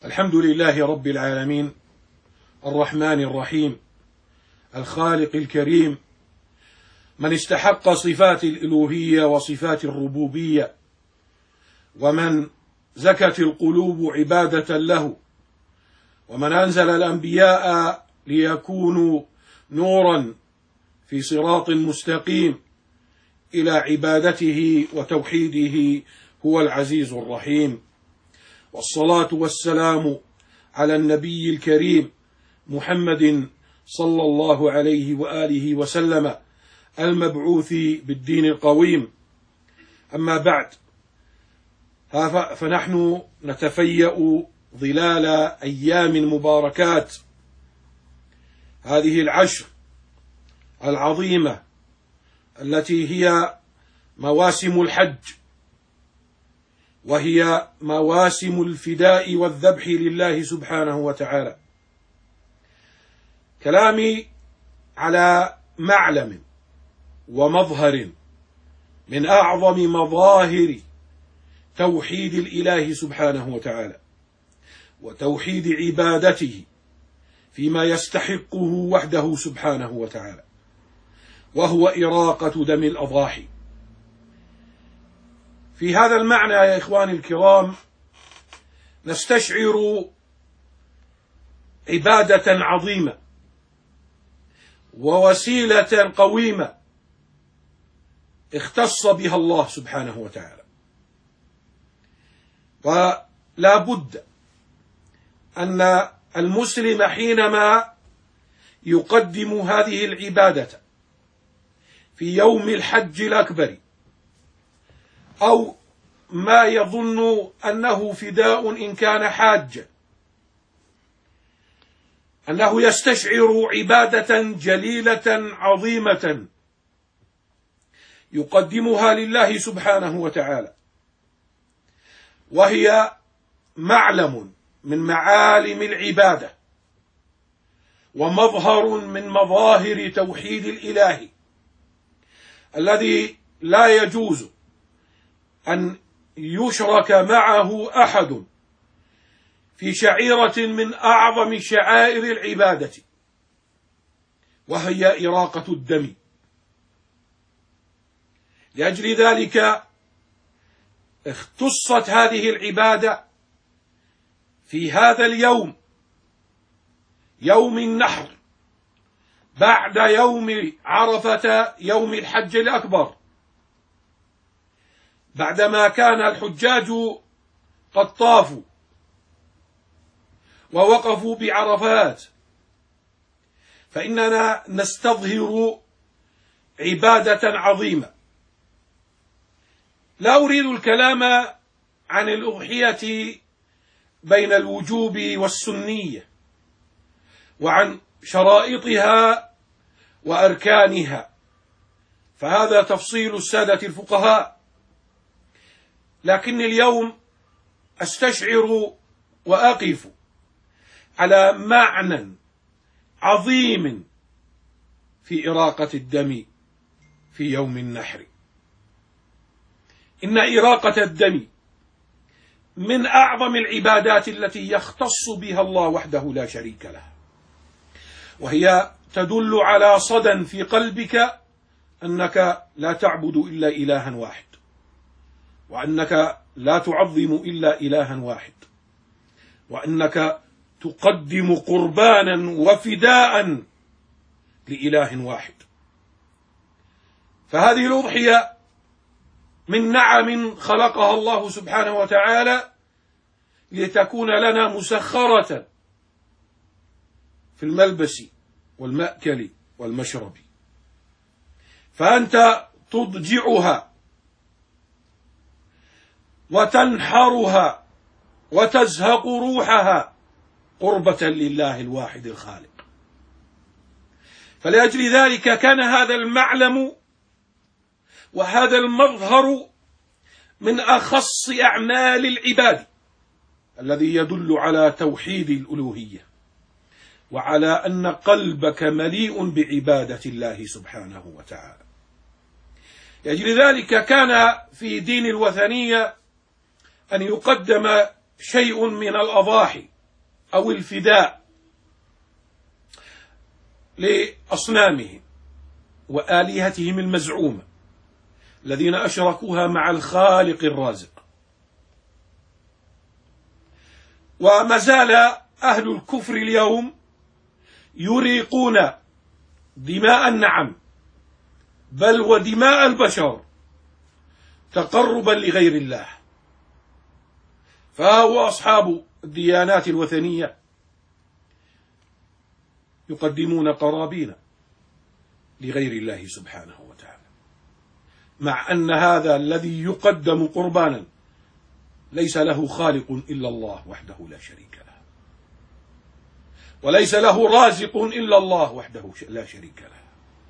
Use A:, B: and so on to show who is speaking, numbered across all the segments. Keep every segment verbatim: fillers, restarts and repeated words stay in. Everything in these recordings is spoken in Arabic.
A: الحمد لله رب العالمين الرحمن الرحيم الخالق الكريم من استحق صفات الإلوهية وصفات الربوبية، ومن زكت القلوب عبادة له، ومن أنزل الأنبياء ليكونوا نورا في صراط مستقيم إلى عبادته وتوحيده، هو العزيز الرحيم. والصلاة والسلام على النبي الكريم محمد صلى الله عليه وآله وسلم المبعوث بالدين القويم. أما بعد، فنحن نتفيأ ظلال أيام مباركات هذه العشر العظيمة التي هي مواسم الحج، وهي مواسم الفداء والذبح لله سبحانه وتعالى. كلامي على معلم ومظهر من أعظم مظاهر توحيد الإله سبحانه وتعالى وتوحيد عبادته فيما يستحقه وحده سبحانه وتعالى، وهو إراقة دم الأضاحي. في هذا المعنى يا إخواني الكرام نستشعر عبادة عظيمة ووسيلة قويمة اختص بها الله سبحانه وتعالى، ولا بد أن المسلم حينما يقدم هذه العبادة في يوم الحج الأكبر، أو ما يظن أنه فداء إن كان حاجا، أنه يستشعر عبادة جليلة عظيمة يقدمها لله سبحانه وتعالى، وهي معلم من معالم العبادة ومظهر من مظاهر توحيد الإله الذي لا يجوز أن يشرك معه أحد في شعيرة من أعظم شعائر العبادة، وهي إراقة الدم. لأجل ذلك اختصت هذه العبادة في هذا اليوم، يوم النحر، بعد يوم عرفة يوم الحج الأكبر، بعدما كان الحجاج قد طافوا ووقفوا بعرفات، فإننا نستظهر عبادة عظيمة. لا أريد الكلام عن الأضحية بين الوجوب والسنية، وعن شرائطها وأركانها، فهذا تفصيل السادة الفقهاء، لكن اليوم أستشعر وأقف على معنى عظيم في إراقة الدم في يوم النحر. إن إراقة الدم من أعظم العبادات التي يختص بها الله وحده لا شريك له، وهي تدل على صدى في قلبك أنك لا تعبد إلا إلها واحد، وأنك لا تعظم إلا إلها واحد، وأنك تقدم قربانا وفداء لإله واحد. فهذه الأضحية من نعم خلقها الله سبحانه وتعالى لتكون لنا مسخرة في الملبس والمأكل والمشرب، فأنت تضجعها وتنحرها وتزهق روحها قربة لله الواحد الخالق. فلأجل ذلك كان هذا المعلم وهذا المظهر من أخص أعمال العباد الذي يدل على توحيد الألوهية، وعلى أن قلبك مليء بعبادة الله سبحانه وتعالى. لأجل ذلك كان في دين الوثنية أن يقدم شيء من الأضاحي أو الفداء لأصنامهم وآلهتهم المزعومة الذين أشركوها مع الخالق الرازق. وما زال أهل الكفر اليوم يريقون دماء النعم بل ودماء البشر تقربا لغير الله. فهو أصحاب الديانات الوثنية يقدمون قرابين لغير الله سبحانه وتعالى، مع أن هذا الذي يقدم قربانا ليس له خالق إلا الله وحده لا شريك له، وليس له رازق إلا الله وحده لا شريك له.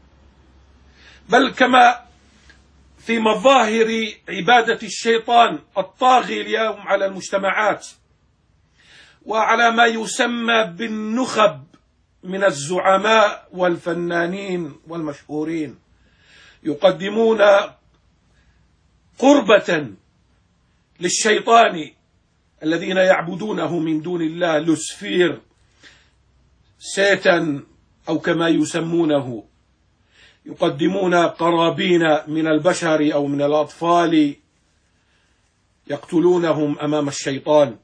A: بل كما في مظاهر عبادة الشيطان الطاغي اليوم على المجتمعات وعلى ما يسمى بالنخب من الزعماء والفنانين والمشهورين، يقدمون قربة للشيطان الذين يعبدونه من دون الله، لوسفير، سيتان أو كما يسمونه، يقدمون قرابين من البشر أو من الأطفال يقتلونهم أمام الشيطان.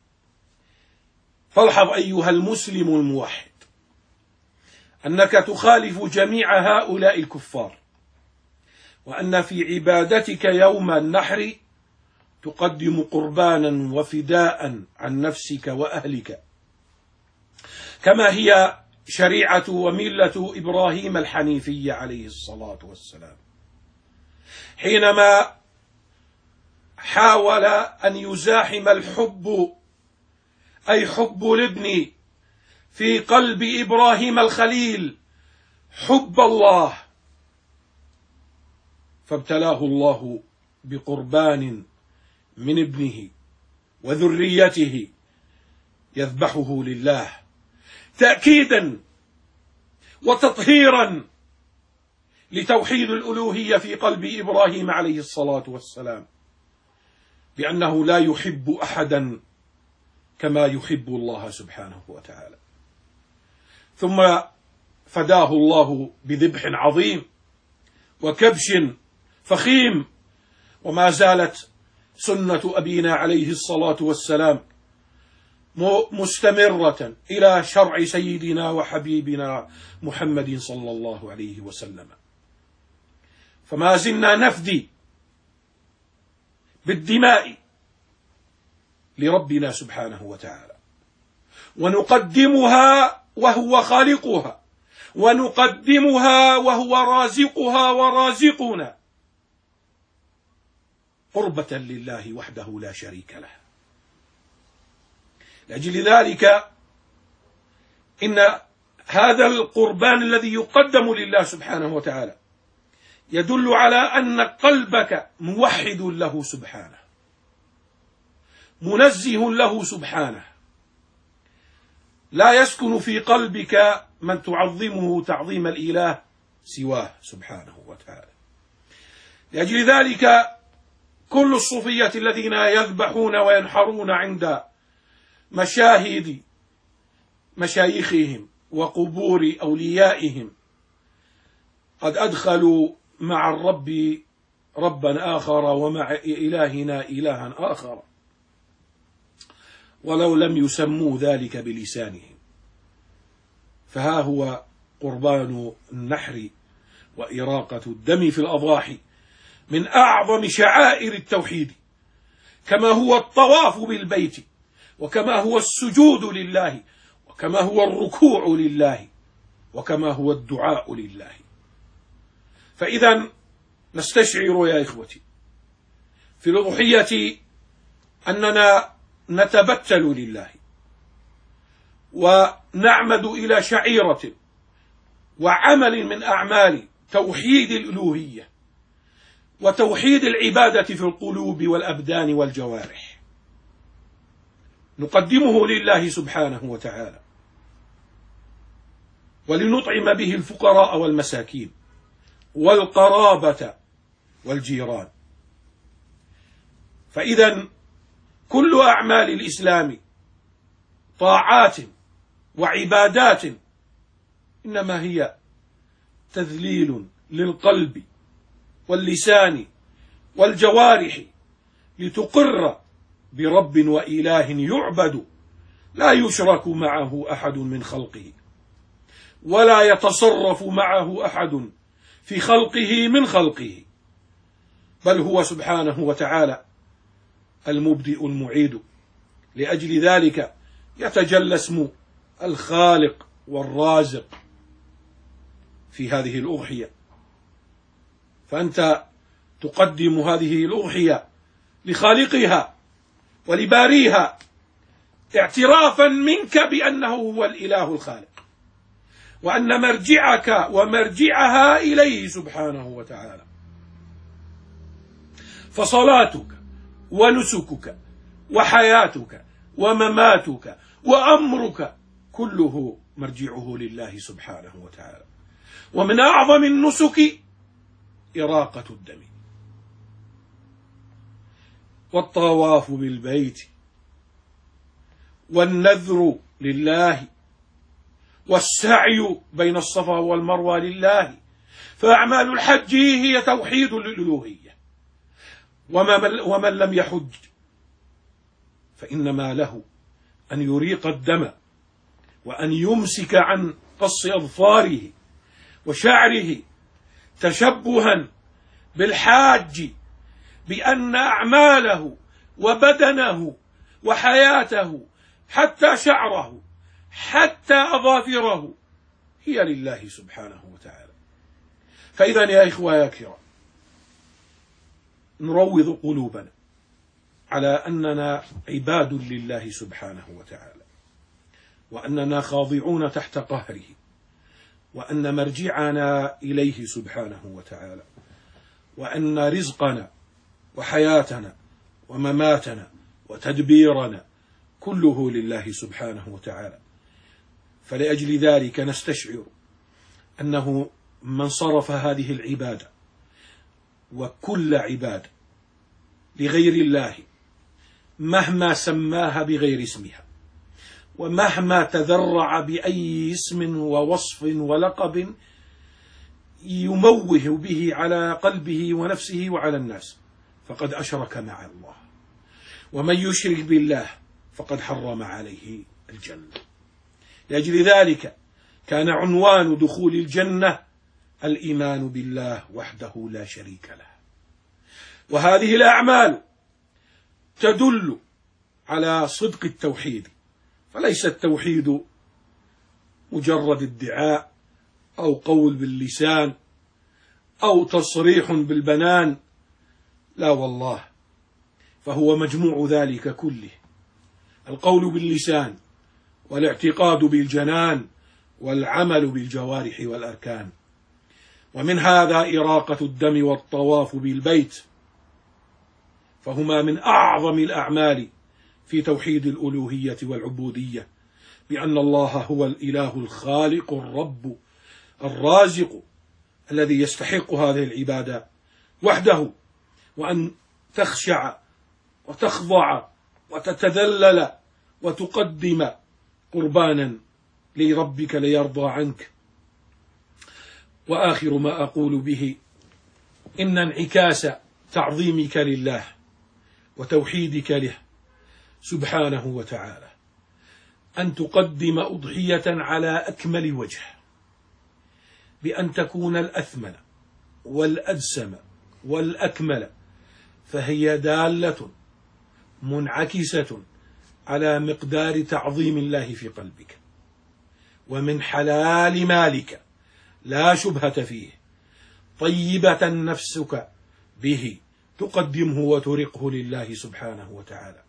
A: فالحظ أيها المسلم الموحد أنك تخالف جميع هؤلاء الكفار، وأن في عبادتك يوم النحر تقدم قربانا وفداء عن نفسك وأهلك، كما هي شريعة وملة إبراهيم الحنيفية عليه الصلاة والسلام، حينما حاول أن يزاحم الحب أي حب الابن في قلب إبراهيم الخليل حب الله، فابتلاه الله بقربان من ابنه وذريته يذبحه لله تأكيدا وتطهيرا لتوحيد الألوهية في قلب إبراهيم عليه الصلاة والسلام، بأنه لا يحب أحدا كما يحب الله سبحانه وتعالى. ثم فداه الله بذبح عظيم وكبش فخيم، وما زالت سنة أبينا عليه الصلاة والسلام مستمرة إلى شرع سيدنا وحبيبنا محمد صلى الله عليه وسلم. فما زلنا نفدي بالدماء لربنا سبحانه وتعالى، ونقدمها وهو خالقها، ونقدمها وهو رازقها ورازقنا، قربة لله وحده لا شريك له. لأجل ذلك إن هذا القربان الذي يقدم لله سبحانه وتعالى يدل على أن قلبك موحد له سبحانه، منزه له سبحانه، لا يسكن في قلبك من تعظمه تعظيم الإله سواه سبحانه وتعالى. لأجل ذلك كل الصوفية الذين يذبحون وينحرون عند مشاهد مشايخهم وقبور أوليائهم قد أدخلوا مع الرب ربا آخر ومع إلهنا إلها آخر، ولو لم يسموا ذلك بلسانهم. فها هو قربان النحر وإراقة الدم في الأضاحي من أعظم شعائر التوحيد، كما هو الطواف بالبيت، وكما هو السجود لله، وكما هو الركوع لله، وكما هو الدعاء لله. فإذا نستشعر يا إخوتي في الأضحية أننا نتبتل لله ونعمد إلى شعيرة وعمل من أعمال توحيد الألوهية وتوحيد العبادة في القلوب والأبدان والجوارح، نقدمه لله سبحانه وتعالى ولنطعم به الفقراء والمساكين والقرابة والجيران. فإذا كل أعمال الإسلام طاعات وعبادات إنما هي تذليل للقلب واللسان والجوارح لتقر برب وإله يعبد لا يشرك معه أحد من خلقه، ولا يتصرف معه أحد في خلقه من خلقه، بل هو سبحانه وتعالى المبدئ المعيد. لأجل ذلك يتجلى اسم الخالق والرازق في هذه الأضحية، فأنت تقدم هذه الأضحية لخالقها ولباريها اعترافا منك بأنه هو الإله الخالق، وأن مرجعك ومرجعها إليه سبحانه وتعالى. فصلاتك ونسكك وحياتك ومماتك وأمرك كله مرجعه لله سبحانه وتعالى. ومن أعظم النسك إراقة الدم والطواف بالبيت والنذر لله والسعي بين الصفا والمروة لله. فأعمال الحج هي توحيد للألوهية، ومن لم يحج فإنما له أن يريق الدم وأن يمسك عن قص أظفاره وشعره تشبها بالحاج، بأن أعماله وبدنه وحياته حتى شعره حتى أظافره هي لله سبحانه وتعالى. فإذا يا إخوة يا كرام، نروض قلوبنا على أننا عباد لله سبحانه وتعالى، وأننا خاضعون تحت قهره، وأن مرجعنا إليه سبحانه وتعالى، وأن رزقنا وحياتنا ومماتنا وتدبيرنا كله لله سبحانه وتعالى. فلأجل ذلك نستشعر أنه من صرف هذه العبادة وكل عبادة لغير الله مهما سماها بغير اسمها، ومهما تذرع بأي اسم ووصف ولقب يموه به على قلبه ونفسه وعلى الناس، فقد أشرك مع الله، ومن يشرك بالله فقد حرم عليه الجنة. لأجل ذلك كان عنوان دخول الجنة الإيمان بالله وحده لا شريك له. وهذه الأعمال تدل على صدق التوحيد، فليس التوحيد مجرد ادعاء أو قول باللسان أو تصريح بالبنان، لا والله، فهو مجموع ذلك كله: القول باللسان والاعتقاد بالجنان والعمل بالجوارح والأركان. ومن هذا إراقة الدم والطواف بالبيت، فهما من أعظم الأعمال في توحيد الألوهية والعبودية، بأن الله هو الإله الخالق الرب الرازق الذي يستحق هذه العبادة وحده، وأن تخشع وتخضع وتتذلل وتقدم قربانا لربك ليرضى عنك. وآخر ما أقول به إن انعكاس تعظيمك لله وتوحيدك له سبحانه وتعالى أن تقدم أضحية على أكمل وجه، بأن تكون الأثمن والأدسم والأكمل، فهي دالة منعكسة على مقدار تعظيم الله في قلبك، ومن حلال مالك لا شبهة فيه، طيبة نفسك به تقدمه وترقه لله سبحانه وتعالى.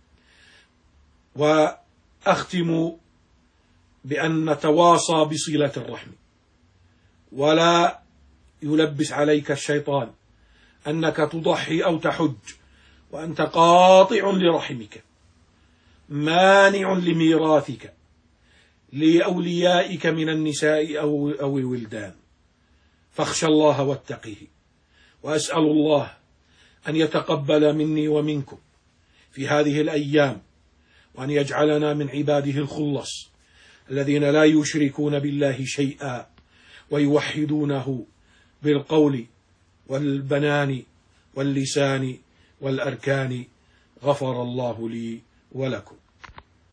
A: وأختم بأن نتواصى بصلة الرحم، ولا يلبس عليك الشيطان أنك تضحي أو تحج وأنت قاطع لرحمك، مانع لميراثك لأوليائك من النساء أو أو الولدان. فاخشى الله واتقه، وأسأل الله أن يتقبل مني ومنكم في هذه الأيام وأن يجعلنا من عباده الخلص الذين لا يشركون بالله شيئا ويوحدونه بالقول والبنان واللسان والأركان. غفر الله لي ولكم.